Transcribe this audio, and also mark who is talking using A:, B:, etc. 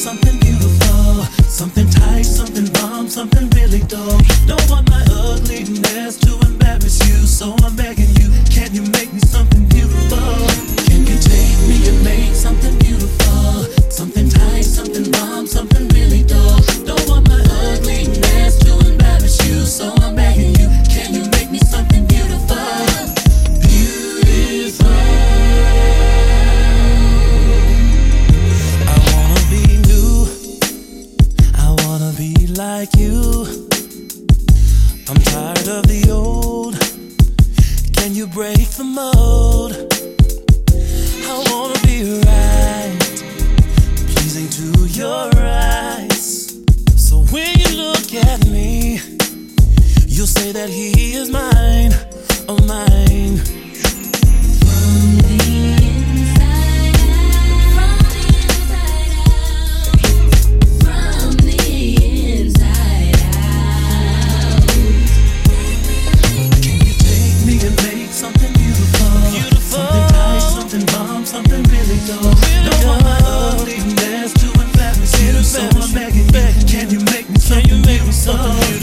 A: something beautiful, something tight, something bomb, something really dope. Don't want my ugliness to embarrass you, so I'm begging you, can you make me something beautiful? Can you take me and make something beautiful, something tight, something bomb, something really dope? Don't want my ugliness to embarrass you, so I'm begging you, can you make me something beautiful? Beautiful. I wanna be new, I wanna be like you. I'm tired of the old, can you break the mold? I wanna be right, pleasing to your eyes. So when you look at me, you'll say that he is mine, oh mine.
B: From the inside out, from the inside out.
A: Can you take me and make something beautiful? Something tight, something bomb, something really dope. Don't want my ugliness to embarrass you, so I'm begging you, can you make me something beautiful?